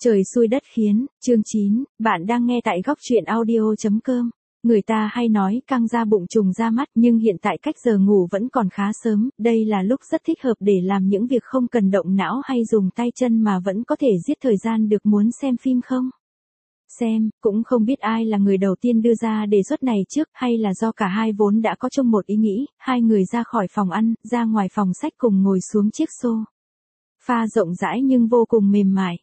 Trời xui đất khiến, chương 9, bạn đang nghe tại góc truyện audio.com. Người ta hay nói căng da bụng trùng da mắt, nhưng hiện tại cách giờ ngủ vẫn còn khá sớm, đây là lúc rất thích hợp để làm những việc không cần động não hay dùng tay chân mà vẫn có thể giết thời gian được. Muốn xem phim không? Xem, cũng không biết ai là người đầu tiên đưa ra đề xuất này trước, hay là do cả hai vốn đã có chung một ý nghĩ. Hai người ra khỏi phòng ăn, ra ngoài phòng sách cùng ngồi xuống chiếc sofa rộng rãi nhưng vô cùng mềm mại.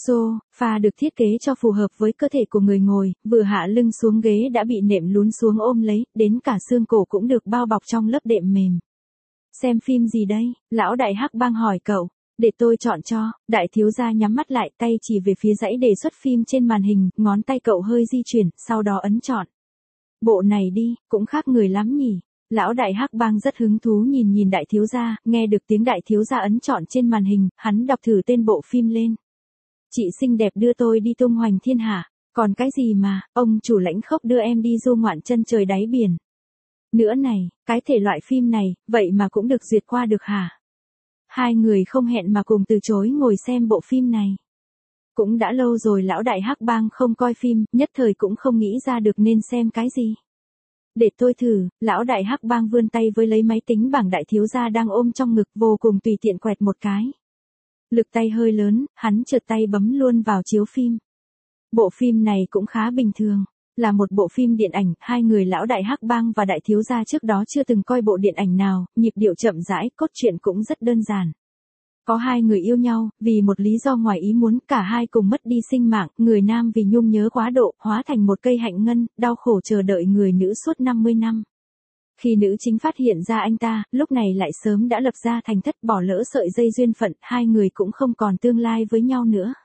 Sofa được thiết kế cho phù hợp với cơ thể của người ngồi, vừa hạ lưng xuống ghế đã bị nệm lún xuống ôm lấy, đến cả xương cổ cũng được bao bọc trong lớp đệm mềm. Xem phim gì đây? Lão đại hắc bang hỏi cậu. Để tôi chọn cho. Đại thiếu gia nhắm mắt lại, tay chỉ về phía dãy đề xuất phim trên màn hình, ngón tay cậu hơi di chuyển, sau đó ấn chọn. Bộ này đi, cũng khác người lắm nhỉ. Lão đại hắc bang rất hứng thú nhìn đại thiếu gia, nghe được tiếng đại thiếu gia ấn chọn trên màn hình, hắn đọc thử tên bộ phim lên. Chị xinh đẹp đưa tôi đi tung hoành thiên hạ, còn cái gì mà, ông chủ lãnh khốc đưa em đi du ngoạn chân trời đáy biển. Nữa này, cái thể loại phim này, vậy mà cũng được duyệt qua được hả? Hai người không hẹn mà cùng từ chối ngồi xem bộ phim này. Cũng đã lâu rồi lão đại hắc bang không coi phim, nhất thời cũng không nghĩ ra được nên xem cái gì. Để tôi thử. Lão đại hắc bang vươn tay với lấy máy tính bảng đại thiếu gia đang ôm trong ngực, vô cùng tùy tiện quẹt một cái. Lực tay hơi lớn, hắn trượt tay bấm luôn vào chiếu phim. Bộ phim này cũng khá bình thường, là một bộ phim điện ảnh. Hai người lão đại hắc bang và đại thiếu gia trước đó chưa từng coi bộ điện ảnh nào, nhịp điệu chậm rãi, cốt truyện cũng rất đơn giản. Có hai người yêu nhau, vì một lý do ngoài ý muốn, cả hai cùng mất đi sinh mạng, người nam vì nhung nhớ quá độ, hóa thành một cây hạnh ngân, đau khổ chờ đợi người nữ suốt 50 năm. Khi nữ chính phát hiện ra anh ta, lúc này lại sớm đã lập ra thành thất, bỏ lỡ sợi dây duyên phận, hai người cũng không còn tương lai với nhau nữa.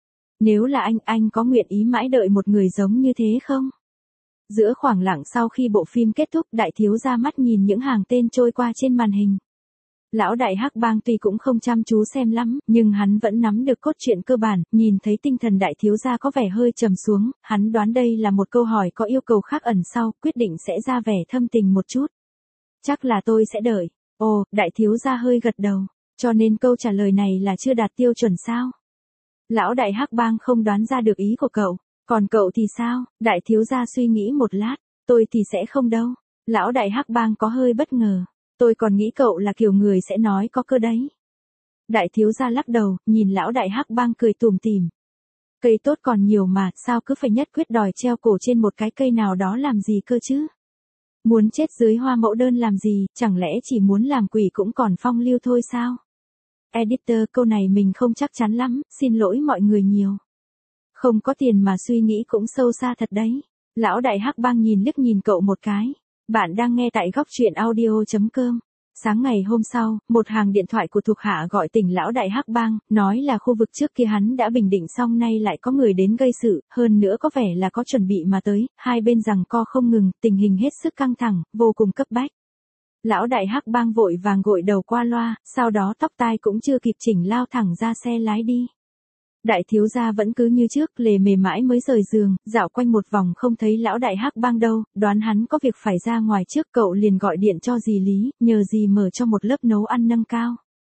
Nếu là anh có nguyện ý mãi đợi một người giống như thế không? Giữa khoảng lặng sau khi bộ phim kết thúc, đại thiếu gia mắt nhìn những hàng tên trôi qua trên màn hình. Lão đại hắc bang tuy cũng không chăm chú xem lắm, nhưng hắn vẫn nắm được cốt truyện cơ bản, nhìn thấy tinh thần đại thiếu gia có vẻ hơi trầm xuống, hắn đoán đây là một câu hỏi có yêu cầu khác ẩn sau, quyết định sẽ ra vẻ thâm tình một chút. Chắc là tôi sẽ đợi. Ồ, đại thiếu gia hơi gật đầu, cho nên câu trả lời này là chưa đạt tiêu chuẩn sao? Lão đại hắc bang không đoán ra được ý của cậu, còn cậu thì sao? Đại thiếu gia suy nghĩ một lát, tôi thì sẽ không đâu. Lão đại hắc bang có hơi bất ngờ. Tôi còn nghĩ cậu là kiểu người sẽ nói có cơ đấy. Đại thiếu gia lắc đầu, nhìn lão đại hắc bang cười tủm tỉm. Cây tốt còn nhiều mà, sao cứ phải nhất quyết đòi treo cổ trên một cái cây nào đó làm gì cơ chứ? Muốn chết dưới hoa mẫu đơn làm gì, chẳng lẽ chỉ muốn làm quỷ cũng còn phong lưu thôi sao? Editor, câu này mình không chắc chắn lắm, xin lỗi mọi người nhiều. Không có tiền mà suy nghĩ cũng sâu xa thật đấy. Lão đại hắc bang liếc nhìn cậu một cái. Bạn đang nghe tại góc truyện audio.com. Sáng ngày hôm sau, một hàng điện thoại của thuộc hạ gọi tỉnh lão đại hắc bang, nói là khu vực trước kia hắn đã bình định xong, nay lại có người đến gây sự, hơn nữa có vẻ là có chuẩn bị mà tới, hai bên giằng co không ngừng, tình hình hết sức căng thẳng, vô cùng cấp bách. Lão đại hắc bang vội vàng gội đầu qua loa, sau đó tóc tai cũng chưa kịp chỉnh lao thẳng ra xe lái đi. Đại thiếu gia vẫn cứ như trước, lề mề mãi mới rời giường, dạo quanh một vòng không thấy lão đại hắc bang đâu, đoán hắn có việc phải ra ngoài trước, cậu liền gọi điện cho dì Lý, nhờ dì mở cho một lớp nấu ăn nâng cao.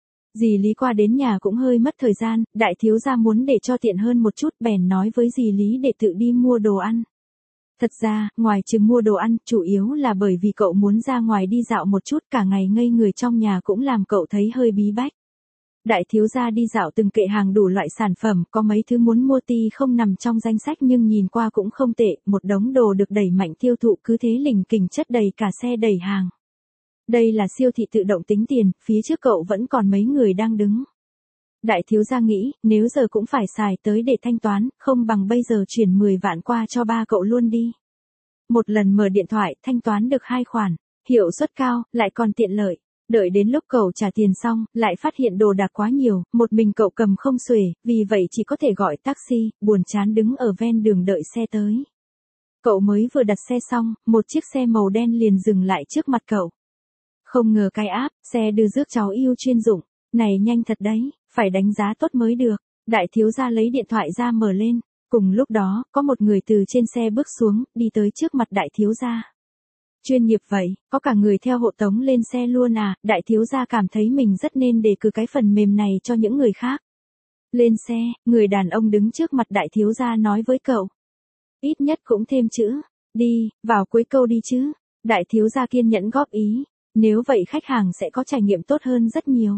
Dì Lý qua đến nhà cũng hơi mất thời gian, đại thiếu gia muốn để cho tiện hơn một chút, bèn nói với dì Lý để tự đi mua đồ ăn. Thật ra, ngoài trừ mua đồ ăn, chủ yếu là bởi vì cậu muốn ra ngoài đi dạo một chút, cả ngày ngây người trong nhà cũng làm cậu thấy hơi bí bách. Đại thiếu gia đi dạo từng kệ hàng đủ loại sản phẩm, có mấy thứ muốn mua tuy không nằm trong danh sách nhưng nhìn qua cũng không tệ, một đống đồ được đẩy mạnh tiêu thụ cứ thế lình kình chất đầy cả xe đẩy hàng. Đây là siêu thị tự động tính tiền, phía trước cậu vẫn còn mấy người đang đứng. Đại thiếu gia nghĩ, nếu giờ cũng phải xài tới để thanh toán, không bằng bây giờ chuyển 10 vạn qua cho ba cậu luôn đi. Một lần mở điện thoại, thanh toán được 2 khoản, hiệu suất cao, lại còn tiện lợi. Đợi đến lúc cậu trả tiền xong, lại phát hiện đồ đạc quá nhiều, một mình cậu cầm không xuể, vì vậy chỉ có thể gọi taxi, buồn chán đứng ở ven đường đợi xe tới. Cậu mới vừa đặt xe xong, một chiếc xe màu đen liền dừng lại trước mặt cậu. Không ngờ cái app, xe đưa rước cháu yêu chuyên dụng, này nhanh thật đấy, phải đánh giá tốt mới được. Đại thiếu gia lấy điện thoại ra mở lên, cùng lúc đó, có một người từ trên xe bước xuống, đi tới trước mặt đại thiếu gia. Chuyên nghiệp vậy, có cả người theo hộ tống lên xe luôn à? Đại thiếu gia cảm thấy mình rất nên đề cử cái phần mềm này cho những người khác. Lên xe, người đàn ông đứng trước mặt đại thiếu gia nói với cậu. Ít nhất cũng thêm chữ. Đi, vào cuối câu đi chứ. Đại thiếu gia kiên nhẫn góp ý. Nếu vậy khách hàng sẽ có trải nghiệm tốt hơn rất nhiều.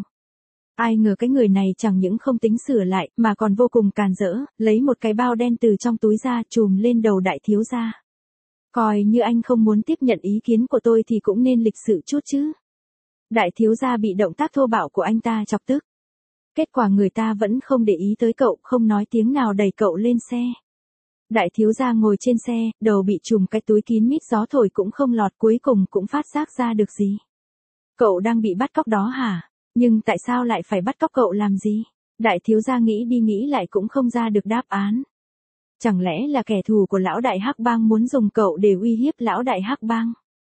Ai ngờ cái người này chẳng những không tính sửa lại mà còn vô cùng càn rỡ, lấy một cái bao đen từ trong túi ra chùm lên đầu đại thiếu gia. Coi như anh không muốn tiếp nhận ý kiến của tôi thì cũng nên lịch sự chút chứ. Đại thiếu gia bị động tác thô bạo của anh ta chọc tức. Kết quả người ta vẫn không để ý tới cậu, không nói tiếng nào đẩy cậu lên xe. Đại thiếu gia ngồi trên xe, đầu bị trùm cái túi kín mít gió thổi cũng không lọt, cuối cùng cũng phát giác ra được gì. Cậu đang bị bắt cóc đó hả? Nhưng tại sao lại phải bắt cóc cậu làm gì? Đại thiếu gia nghĩ đi nghĩ lại cũng không ra được đáp án. Chẳng lẽ là kẻ thù của lão đại hắc bang muốn dùng cậu để uy hiếp lão đại hắc bang?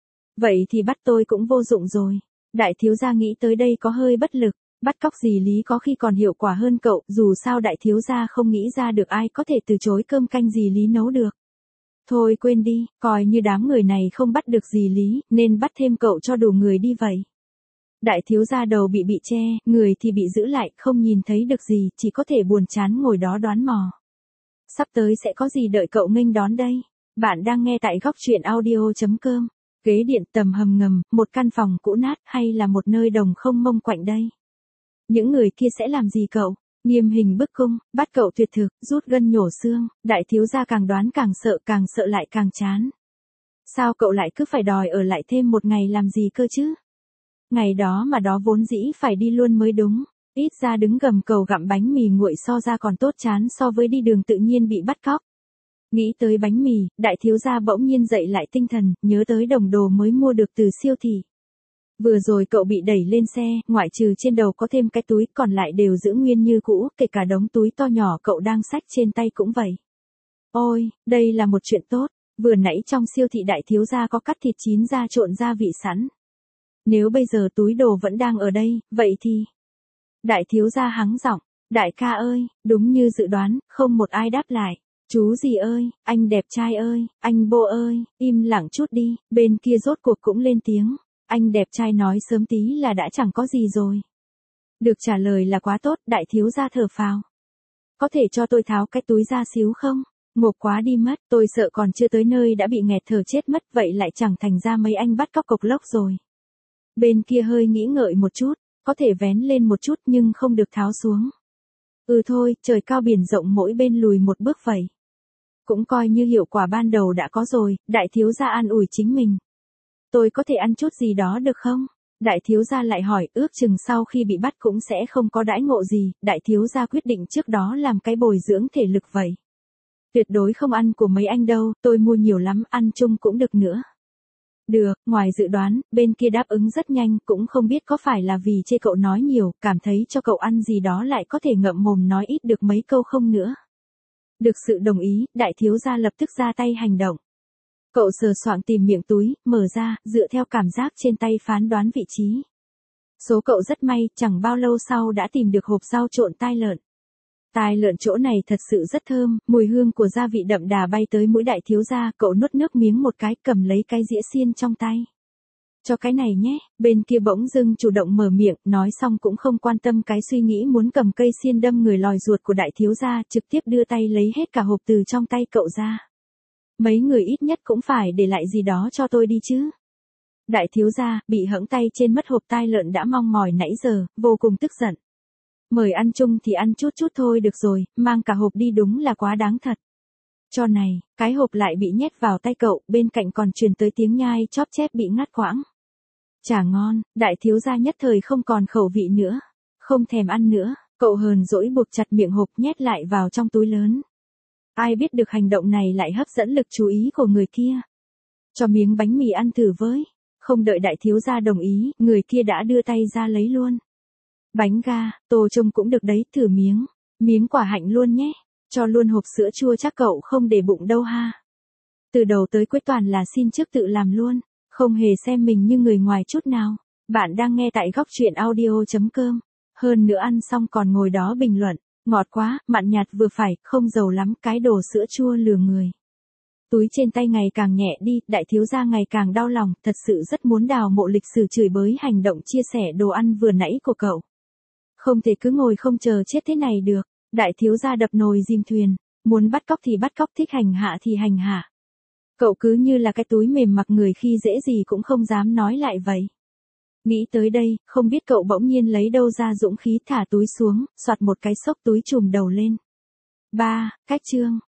Vậy thì bắt tôi cũng vô dụng rồi. Đại thiếu gia nghĩ tới đây có hơi bất lực. Bắt cóc dì Lý có khi còn hiệu quả hơn cậu, dù sao đại thiếu gia không nghĩ ra được ai có thể từ chối cơm canh dì Lý nấu được. Thôi quên đi, coi như đám người này không bắt được dì Lý, nên bắt thêm cậu cho đủ người đi vậy. Đại thiếu gia đầu bị che, người thì bị giữ lại, không nhìn thấy được gì, chỉ có thể buồn chán ngồi đó đoán mò. Sắp tới sẽ có gì đợi cậu nghênh đón đây? Bạn đang nghe tại góc truyện audio.com. Ghế điện, tầm hầm ngầm, một căn phòng cũ nát hay là một nơi đồng không mông quạnh đây? Những người kia sẽ làm gì cậu? Nghiêm hình bức cung, bắt cậu tuyệt thực, rút gân nhổ xương, đại thiếu gia càng đoán càng sợ lại càng chán. Sao cậu lại cứ phải đòi ở lại thêm một ngày làm gì cơ chứ? Ngày đó mà đó vốn dĩ phải đi luôn mới đúng, ít ra đứng gầm cầu gặm bánh mì nguội so ra còn tốt chán so với đi đường tự nhiên bị bắt cóc. Nghĩ tới bánh mì, đại thiếu gia bỗng nhiên dậy lại tinh thần, nhớ tới đồng đồ mới mua được từ siêu thị. Vừa rồi cậu bị đẩy lên xe, ngoại trừ trên đầu có thêm cái túi, còn lại đều giữ nguyên như cũ, kể cả đống túi to nhỏ cậu đang xách trên tay cũng vậy. Ôi, đây là một chuyện tốt, vừa nãy trong siêu thị đại thiếu gia có cắt thịt chín ra trộn gia vị sẵn. Nếu bây giờ túi đồ vẫn đang ở đây, vậy thì... Đại thiếu gia hắng giọng, đại ca ơi, đúng như dự đoán, không một ai đáp lại. Chú gì ơi, anh đẹp trai ơi, anh Bô ơi, im lặng chút đi, bên kia rốt cuộc cũng lên tiếng. Anh đẹp trai nói sớm tí là đã chẳng có gì rồi. Được trả lời là quá tốt, đại thiếu gia thở phào. Có thể cho tôi tháo cái túi ra xíu không? Ngộp quá đi mất, tôi sợ còn chưa tới nơi đã bị nghẹt thở chết mất, vậy lại chẳng thành ra mấy anh bắt cóc cộc lốc rồi. Bên kia hơi nghĩ ngợi một chút, có thể vén lên một chút nhưng không được tháo xuống. Thôi, trời cao biển rộng mỗi bên lùi một bước vậy. Cũng coi như hiệu quả ban đầu đã có rồi, đại thiếu gia an ủi chính mình. Tôi có thể ăn chút gì đó được không? Đại thiếu gia lại hỏi, ước chừng sau khi bị bắt cũng sẽ không có đãi ngộ gì, đại thiếu gia quyết định trước đó làm cái bồi dưỡng thể lực vậy. Tuyệt đối không ăn của mấy anh đâu, tôi mua nhiều lắm, ăn chung cũng được nữa. Được, ngoài dự đoán, bên kia đáp ứng rất nhanh, cũng không biết có phải là vì chê cậu nói nhiều, cảm thấy cho cậu ăn gì đó lại có thể ngậm mồm nói ít được mấy câu không nữa. Được sự đồng ý, đại thiếu gia lập tức ra tay hành động. Cậu sờ soạng tìm miệng túi, mở ra, dựa theo cảm giác trên tay phán đoán vị trí. Số cậu rất may, chẳng bao lâu sau đã tìm được hộp rau trộn tai lợn. Tai lợn chỗ này thật sự rất thơm, mùi hương của gia vị đậm đà bay tới mũi đại thiếu gia, cậu nuốt nước miếng một cái, cầm lấy cái dĩa xiên trong tay. Cho cái này nhé, bên kia bỗng dưng chủ động mở miệng, nói xong cũng không quan tâm cái suy nghĩ muốn cầm cây xiên đâm người lòi ruột của đại thiếu gia, trực tiếp đưa tay lấy hết cả hộp từ trong tay cậu ra. Mấy người ít nhất cũng phải để lại gì đó cho tôi đi chứ. Đại thiếu gia, bị hẫng tay trên mất hộp tai lợn đã mong mỏi nãy giờ, vô cùng tức giận. Mời ăn chung thì ăn chút chút thôi được rồi, mang cả hộp đi đúng là quá đáng thật. Cho này, cái hộp lại bị nhét vào tay cậu, bên cạnh còn truyền tới tiếng nhai chóp chép bị ngắt quãng. Chả ngon, đại thiếu gia nhất thời không còn khẩu vị nữa. Không thèm ăn nữa, cậu hờn dỗi buộc chặt miệng hộp nhét lại vào trong túi lớn. Ai biết được hành động này lại hấp dẫn lực chú ý của người kia. Cho miếng bánh mì ăn thử với. Không đợi đại thiếu gia đồng ý, người kia đã đưa tay ra lấy luôn. Bánh ga, tô trông cũng được đấy, thử miếng. Miếng quả hạnh luôn nhé. Cho luôn hộp sữa chua chắc cậu không để bụng đâu ha. Từ đầu tới cuối toàn là xin trước tự làm luôn. Không hề xem mình như người ngoài chút nào. Bạn đang nghe tại góc truyện audio.com. Hơn nữa ăn xong còn ngồi đó bình luận. Ngọt quá, mặn nhạt vừa phải, không dầu lắm, cái đồ sữa chua lừa người. Túi trên tay ngày càng nhẹ đi, đại thiếu gia ngày càng đau lòng, thật sự rất muốn đào mộ lịch sử chửi bới hành động chia sẻ đồ ăn vừa nãy của cậu. Không thể cứ ngồi không chờ chết thế này được. Đại thiếu gia đập nồi dìm thuyền, muốn bắt cóc thì bắt cóc, thích hành hạ thì hành hạ. Cậu cứ như là cái túi mềm mặc người khi dễ gì cũng không dám nói lại vậy. Nghĩ tới đây, không biết cậu bỗng nhiên lấy đâu ra dũng khí thả túi xuống, soạt một cái xốc túi trùm đầu lên. Cách chương.